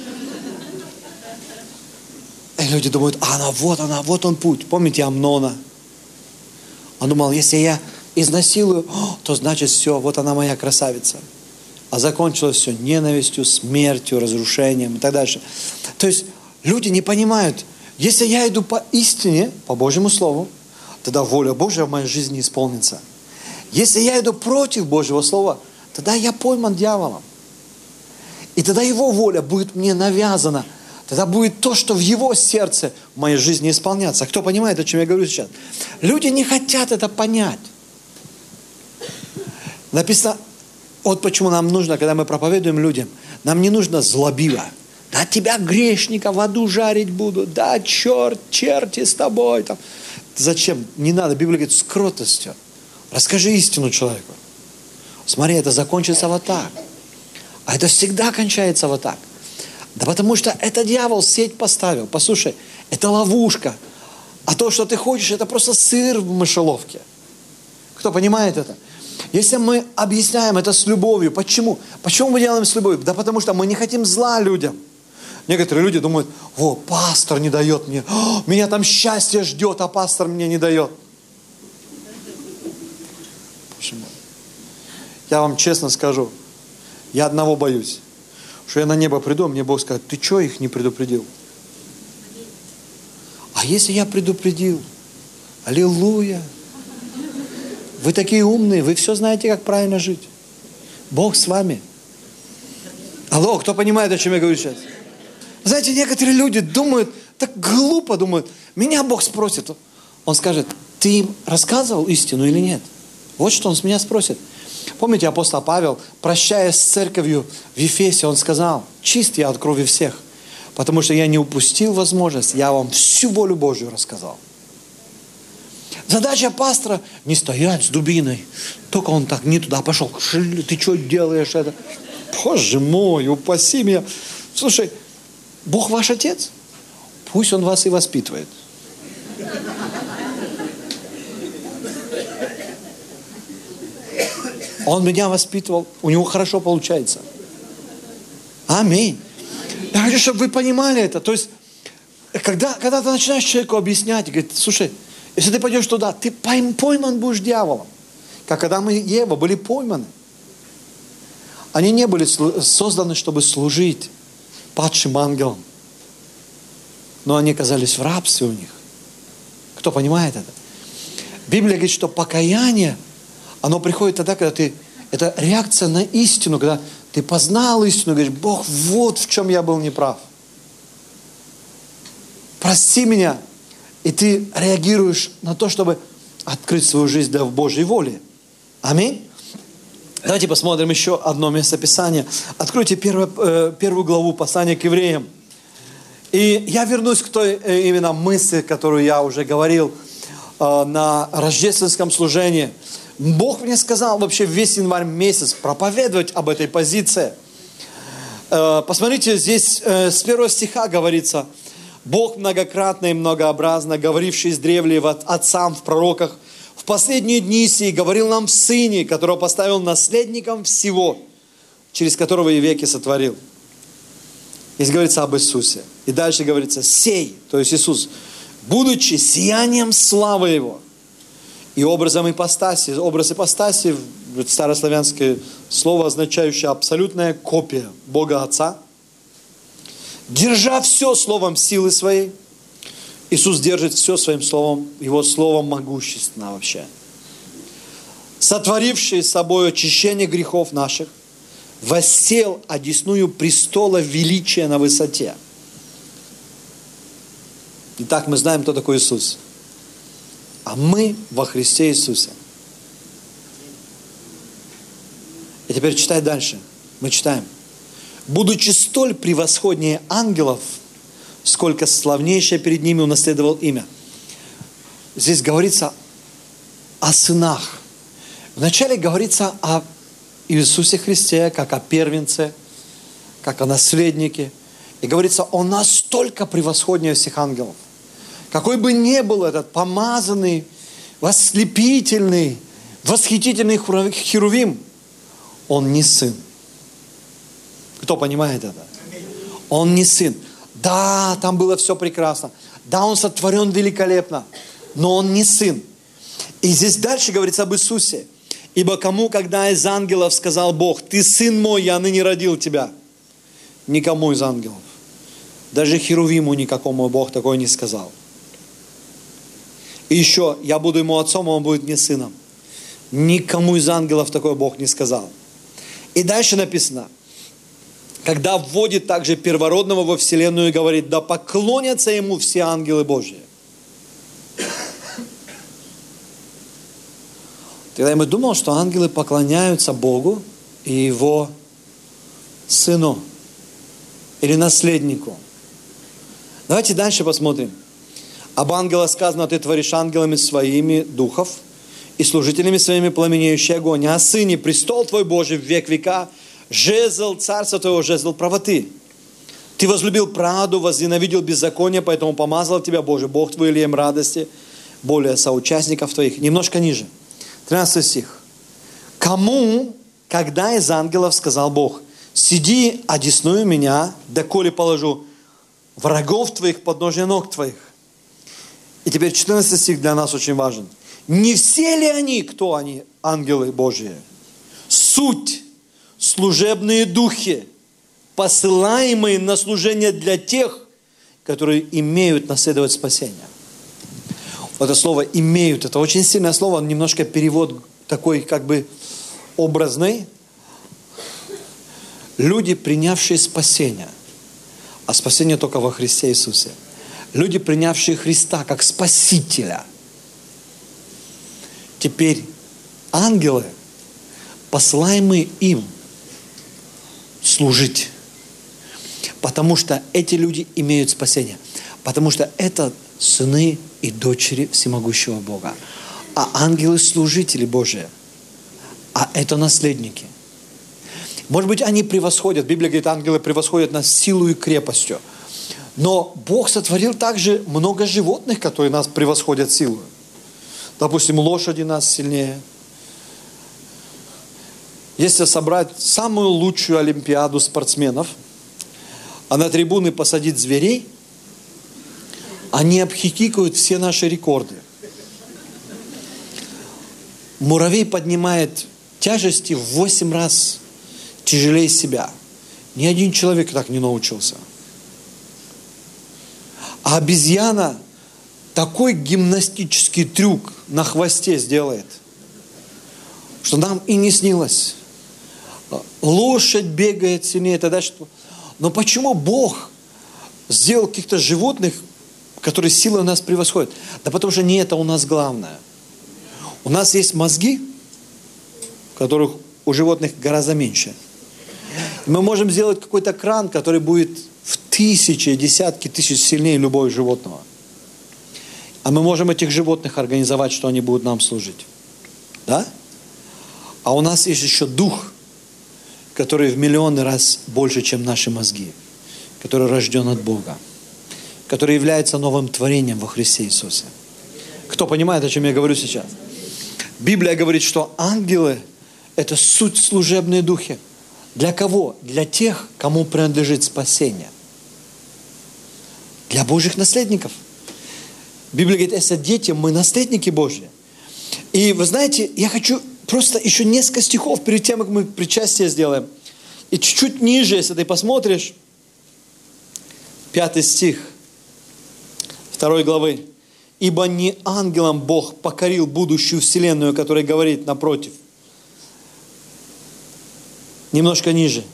И люди думают, вот он путь. Помните Амнона? Он думал, если я изнасилую, то значит все, вот она моя красавица. А закончилось все ненавистью, смертью, разрушением и так дальше. То есть люди не понимают, если я иду по истине, по Божьему Слову, тогда воля Божья в моей жизни исполнится. Если я иду против Божьего Слова, тогда я пойман дьяволом. И тогда его воля будет мне навязана. Тогда будет то, что в его сердце в моей жизни исполняться. Кто понимает, о чем я говорю сейчас? Люди не хотят это понять. Написано, вот почему нам нужно, когда мы проповедуем людям, нам не нужно злобиво. Да тебя, грешника, в аду жарить будут. Да, черти с тобой. Там. Зачем? Не надо. Библия говорит, с кротостью. Расскажи истину человеку. Смотри, это закончится вот так. А это всегда кончается вот так. Да потому что это дьявол сеть поставил. Послушай, это ловушка. А то, что ты хочешь, это просто сыр в мышеловке. Кто понимает это? Если мы объясняем это с любовью, почему? Почему мы делаем с любовью? Да потому что мы не хотим зла людям. Некоторые люди думают, пастор не дает мне, меня там счастье ждет, а пастор мне не дает. Боже мой. Я вам честно скажу, я одного боюсь, что я на небо приду, мне Бог скажет, ты что их не предупредил? А если я предупредил? Аллилуйя! Вы такие умные, вы все знаете, как правильно жить. Бог с вами. Алло, кто понимает, о чем я говорю сейчас? Знаете, некоторые люди думают, так глупо думают, меня Бог спросит. Он скажет, ты им рассказывал истину или нет? Вот что он с меня спросит. Помните, апостол Павел, прощаясь с церковью в Ефесе, он сказал, чист я от крови всех, потому что я не упустил возможность, я вам всю волю Божью рассказал. Задача пастора не стоять с дубиной. Только он так не туда пошел. Ты что делаешь это? Боже мой, упаси меня. Слушай, Бог ваш отец. Пусть он вас и воспитывает. Он меня воспитывал. У него хорошо получается. Аминь. Я хочу, чтобы вы понимали это. То есть, когда ты начинаешь человеку объяснять, говорит, слушай, если ты пойдешь туда, ты пойман будешь дьяволом. Как Адам и Ева были пойманы. Они не были созданы, чтобы служить падшим ангелам. Но они оказались в рабстве у них. Кто понимает это? Библия говорит, что покаяние, оно приходит тогда, когда ты... Это реакция на истину, когда ты познал истину, говоришь, Бог, вот в чем я был неправ. Прости меня. И ты реагируешь на то, чтобы открыть свою жизнь для Божьей воли. Аминь. Давайте посмотрим еще одно местописание. Откройте первую главу послания к евреям. И я вернусь к той именно мысли, которую я уже говорил на рождественском служении. Бог мне сказал вообще весь январь месяц проповедовать об этой позиции. Посмотрите, здесь с 1 стиха говорится: Бог многократно и многообразно, говоривший издревле отцам в пророках, в последние дни сии говорил нам в Сыне, которого поставил наследником всего, через которого и веки сотворил. Здесь говорится об Иисусе. И дальше говорится: сей, то есть Иисус, будучи сиянием славы Его и образом ипостаси. Образ ипостаси, старославянское слово, означающее абсолютная копия Бога Отца. Держа все словом силы своей, Иисус держит все своим словом, Его словом могущественно вообще. Сотворивший с собой очищение грехов наших, воссел одесную престола величия на высоте. Итак, мы знаем, кто такой Иисус. А мы во Христе Иисусе. И теперь читай дальше. Мы читаем. Будучи столь превосходнее ангелов, сколько славнейшее перед ними унаследовал имя. Здесь говорится о сынах. Вначале говорится о Иисусе Христе, как о первенце, как о наследнике. И говорится, он настолько превосходнее всех ангелов. Какой бы ни был этот помазанный, ослепительный, восхитительный херувим, он не сын. Кто понимает это? Он не сын. Да, там было все прекрасно. Да, он сотворен великолепно. Но он не сын. И здесь дальше говорится об Иисусе. Ибо кому, когда из ангелов сказал Бог: ты сын мой, я ныне родил тебя. Никому из ангелов. Даже херувиму никакому Бог такое не сказал. И еще, я буду ему отцом, а он будет мне сыном. Никому из ангелов такое Бог не сказал. И дальше написано: когда вводит также первородного во вселенную и говорит: да поклонятся ему все ангелы Божьи. Тогда я думал, что ангелы поклоняются Богу и Его Сыну или наследнику. Давайте дальше посмотрим. Об ангелах сказано: ты творишь ангелами своими духов и служителями своими пламенеющий огонь. А о Сыне: престол твой Божий в век века, жезл царства твоего, жезл правоты. Ты возлюбил правду, возненавидел беззаконие, поэтому помазал тебя Божий Бог твой елеем радости, более соучастников твоих. Немножко ниже. 13 стих. Кому, когда из ангелов сказал Бог: сиди, одесную меня, доколе положу врагов твоих подножия ног твоих. И теперь 14 стих для нас очень важен. Не все ли они, кто они, ангелы Божьи? Суть, служебные духи, посылаемые на служение для тех, которые имеют наследовать спасение. Это слово «имеют», это очень сильное слово, немножко перевод такой как бы образный. Люди, принявшие спасение, а спасение только во Христе Иисусе. Люди, принявшие Христа как Спасителя. Теперь ангелы, посылаемые им служить. Потому что эти люди имеют спасение. Потому что это сыны и дочери всемогущего Бога. А ангелы служители Божии. А это наследники. Может быть, они превосходят. Библия говорит, ангелы превосходят нас силой и крепостью. Но Бог сотворил также много животных, которые нас превосходят силой. Допустим, лошади нас сильнее. Если собрать самую лучшую олимпиаду спортсменов, а на трибуны посадить зверей, они обхихикают все наши рекорды. Муравей поднимает тяжести в 8 раз тяжелее себя. Ни один человек так не научился. А обезьяна такой гимнастический трюк на хвосте сделает, что нам и не снилось. Лошадь бегает сильнее, тогда что? Но почему Бог сделал каких-то животных, которые силой нас превосходят? Да потому что не это у нас главное. У нас есть мозги, которых у животных гораздо меньше. Мы можем сделать какой-то кран, который будет в тысячи, десятки тысяч сильнее любого животного. А мы можем этих животных организовать, что они будут нам служить. Да? А у нас есть еще дух, который в миллионы раз больше, чем наши мозги, который рожден от Бога, который является новым творением во Христе Иисусе. Кто понимает, о чем я говорю сейчас? Библия говорит, что ангелы – это суть служебные духи. Для кого? Для тех, кому принадлежит спасение. Для Божьих наследников. Библия говорит, если дети, мы наследники Божьи. И вы знаете, я хочу просто еще несколько стихов перед тем, как мы причастие сделаем. И чуть-чуть ниже, если ты посмотришь, 5 стих 2 главы. «Ибо не ангелам Бог покорил будущую вселенную», который говорит напротив. Немножко ниже.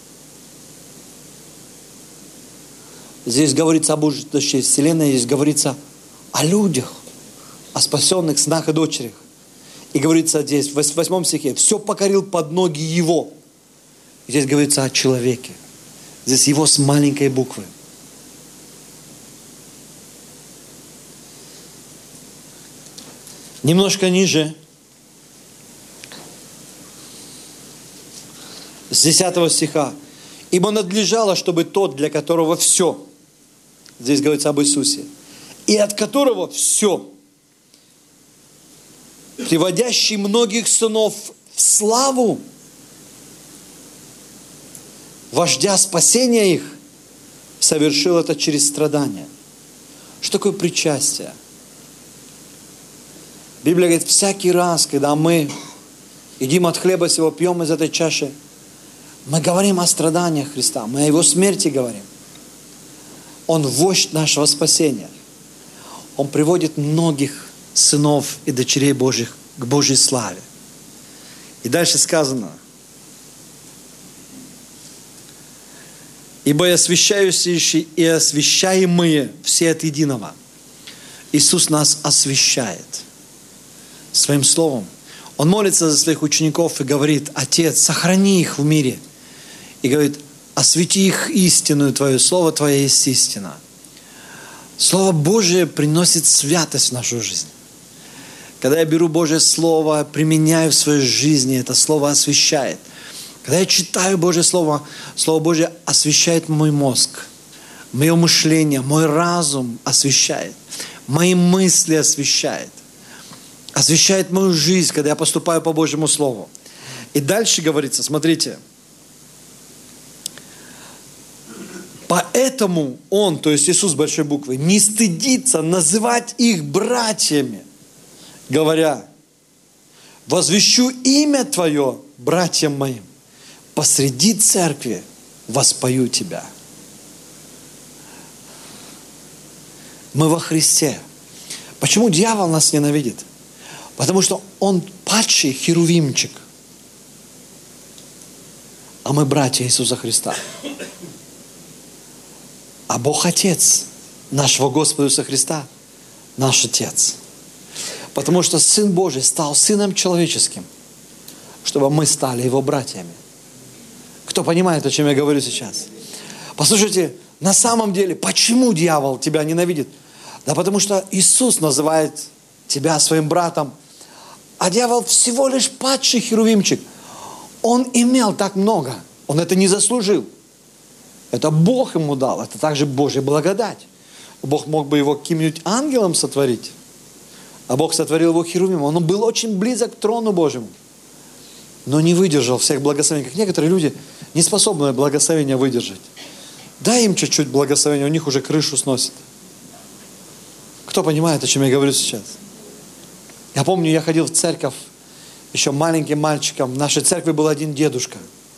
Здесь говорится о будущей вселенной, здесь говорится о людях, о спасенных сынах и дочерях. И говорится здесь, в 8 стихе, «Все покорил под ноги Его». Здесь говорится о человеке. Здесь Его с маленькой буквы. Немножко ниже, с 10 стиха. «Ибо надлежало, чтобы тот, для которого все», здесь говорится об Иисусе, «и от которого все, приводящий многих сынов в славу, вождя спасения их, совершил это через страдания». Что такое причастие? Библия говорит, всякий раз, когда мы едим от хлеба сего, пьем из этой чаши, мы говорим о страданиях Христа, мы о Его смерти говорим. Он вождь нашего спасения. Он приводит многих сынов и дочерей Божьих к Божьей славе. И дальше сказано, «Ибо и освящающие, и освящаемые все от единого». Иисус нас освящает Своим Словом. Он молится за своих учеников и говорит, Отец, сохрани их в мире. И говорит, освети их истинную Твою, Слово Твое есть истина. Слово Божие приносит святость в нашу жизнь. Когда я беру Божье Слово, применяю в своей жизни, это Слово освещает. Когда я читаю Божье Слово, Слово Божье освещает мой мозг, мое мышление, мой разум освещает, мои мысли освещает мою жизнь, когда я поступаю по Божьему Слову. И дальше говорится, смотрите, поэтому Он, то есть Иисус большой буквы, не стыдится называть их братьями, говоря, возвещу имя Твое братьям моим, посреди церкви воспою Тебя. Мы во Христе. Почему дьявол нас ненавидит? Потому что он падший херувимчик. А мы братья Иисуса Христа. А Бог Отец нашего Господа Иисуса Христа, наш Отец. Потому что Сын Божий стал Сыном человеческим, чтобы мы стали Его братьями. Кто понимает, о чем я говорю сейчас? Послушайте, на самом деле, почему дьявол тебя ненавидит? Да потому что Иисус называет тебя своим братом, а дьявол всего лишь падший херувимчик. Он имел так много, он это не заслужил. Это Бог ему дал, это также Божья благодать. Бог мог бы его каким-нибудь ангелом сотворить, а Бог сотворил его херувимом. Он был очень близок к трону Божьему, но не выдержал всех благословений. Как некоторые люди не способны благословения выдержать. Дай им чуть-чуть благословения, у них уже крышу сносит. Кто понимает, о чем я говорю сейчас? Я помню, я ходил в церковь еще маленьким мальчиком. В нашей церкви был один дедушка.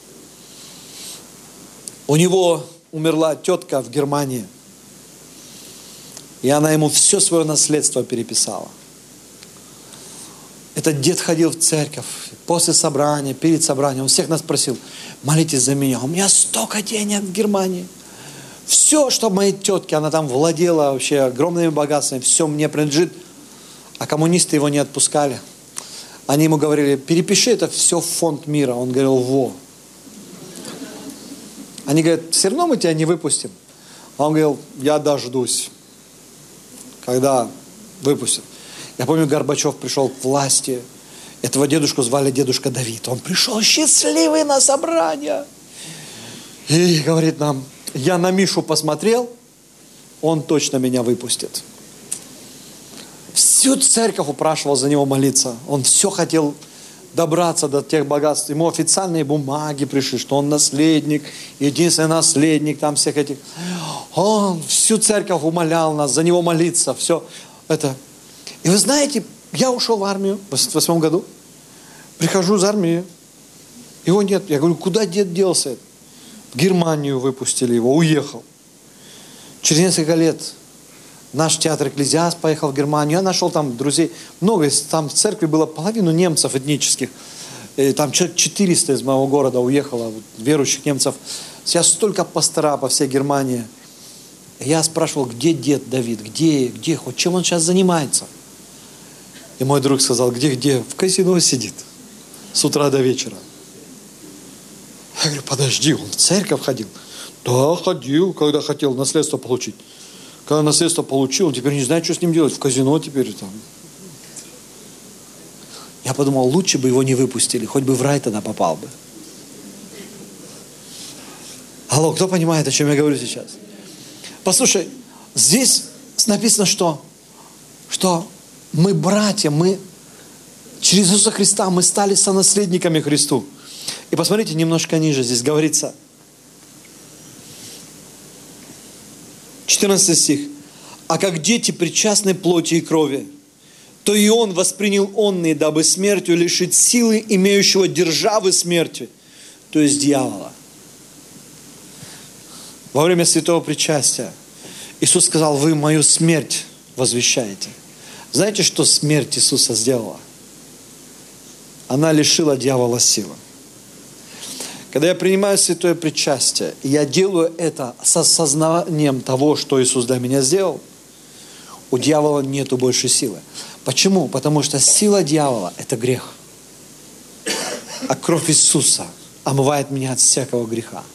У него умерла тетка в Германии. И она ему все свое наследство переписала. Этот дед ходил в церковь после собрания, перед собранием. Он всех нас просил: молитесь за меня. У меня столько денег в Германии. Все, что моей тетке, она там владела вообще огромными богатствами, все мне принадлежит. А коммунисты его не отпускали. Они ему говорили: перепиши это все в фонд мира. Он говорил: во. Они говорят: все равно мы тебя не выпустим. А он говорил: я дождусь, когда выпустят. Я помню, Горбачев пришел к власти. Этого дедушку звали дедушка Давид. Он пришел счастливый на собрание. И говорит нам: я на Мишу посмотрел, он точно меня выпустит. Всю церковь упрашивал за него молиться. Он все хотел добраться до тех богатств. Ему официальные бумаги пришли, что он наследник, единственный наследник там всех этих. Он всю церковь умолял нас за него молиться. Все это. И вы знаете, я ушел в армию в 1988 году. Прихожу из армии. Его нет. Я говорю: куда дед делся? В Германию выпустили его, уехал. Через несколько лет наш театр «Экклезиаст» поехал в Германию. Я нашел там друзей. Много. Там в церкви было половину немцев этнических. И там человек 400 из моего города уехало, верующих немцев. Сейчас столько пастора по всей Германии. Я спрашивал: где дед Давид? Где? Хоть чем он сейчас занимается? И мой друг сказал: где? В казино сидит. С утра до вечера. Я говорю: подожди, он в церковь ходил? Да, ходил, когда хотел наследство получить. Когда наследство получил, он теперь не знает, что с ним делать. В казино теперь там. Я подумал, лучше бы его не выпустили, хоть бы в рай тогда попал бы. Алло, кто понимает, о чем я говорю сейчас? Послушай, здесь написано, что мы братья, мы через Иисуса Христа, мы стали сонаследниками Христу. И посмотрите, немножко ниже здесь говорится, 14 стих. А как дети причастны плоти и крови, то и он воспринял онные, дабы смертью лишить силы имеющего державы смерти, то есть дьявола. Во время святого причастия Иисус сказал: вы мою смерть возвещаете. Знаете, что смерть Иисуса сделала? Она лишила дьявола силы. Когда я принимаю святое причастие, и я делаю это с осознанием того, что Иисус для меня сделал, у дьявола нету больше силы. Почему? Потому что сила дьявола – это грех. А кровь Иисуса омывает меня от всякого греха.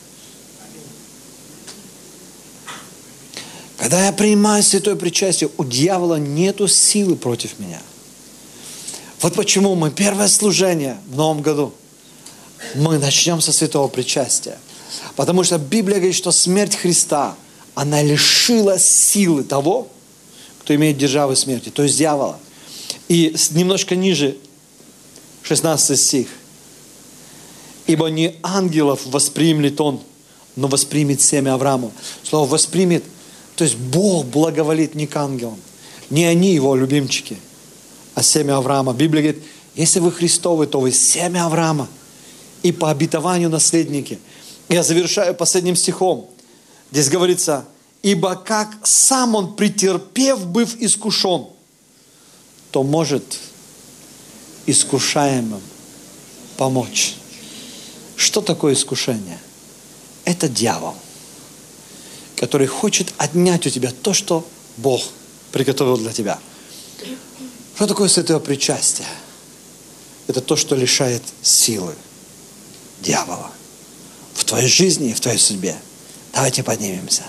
Когда я принимаю святое причастие, у дьявола нету силы против меня. Вот почему мы первое служение в Новом году мы начнем со святого причастия. Потому что Библия говорит, что смерть Христа, она лишила силы того, кто имеет державу смерти, то есть дьявола. И немножко ниже, 16 стих. Ибо не ангелов воспримет он, но воспримет семя Авраама. Слово «воспримет», то есть Бог благоволит не к ангелам. Не они его любимчики, а семя Авраама. Библия говорит, если вы Христовы, то вы семя Авраама. И по обетованию наследники. Я завершаю последним стихом. Здесь говорится, ибо как сам он, претерпев, быв искушен, то может искушаемым помочь. Что такое искушение? Это дьявол, который хочет отнять у тебя то, что Бог приготовил для тебя. Что такое святое причастие? Это то, что лишает силы дьявола в твоей жизни и в твоей судьбе. Давайте поднимемся.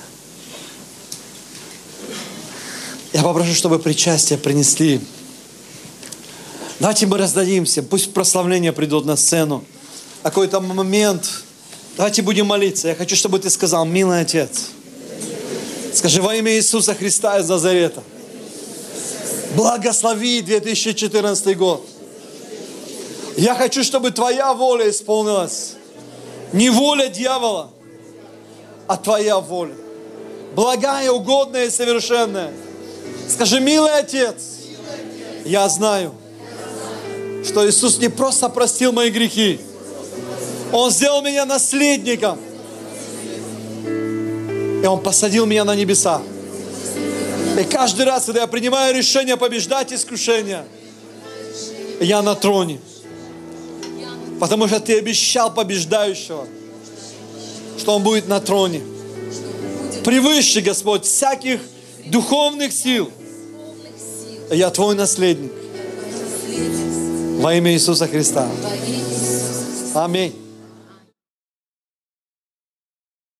Я попрошу, чтобы причастие принесли. Давайте мы раздадимся. Пусть прославления придут на сцену. Какой-то момент. Давайте будем молиться. Я хочу, чтобы ты сказал: милый Отец, скажи во имя Иисуса Христа из Назарета, благослови 2014 год. Я хочу, чтобы Твоя воля исполнилась. Не воля дьявола, а Твоя воля. Благая, угодная и совершенная. Скажи, милый Отец, я знаю, что Иисус не просто простил мои грехи. Он сделал меня наследником. И Он посадил меня на небеса. И каждый раз, когда я принимаю решение побеждать искушения, я на троне. Потому что Ты обещал побеждающего, что он будет на троне. Превыше, Господь, всяких духовных сил. Я Твой наследник. Во имя Иисуса Христа. Аминь.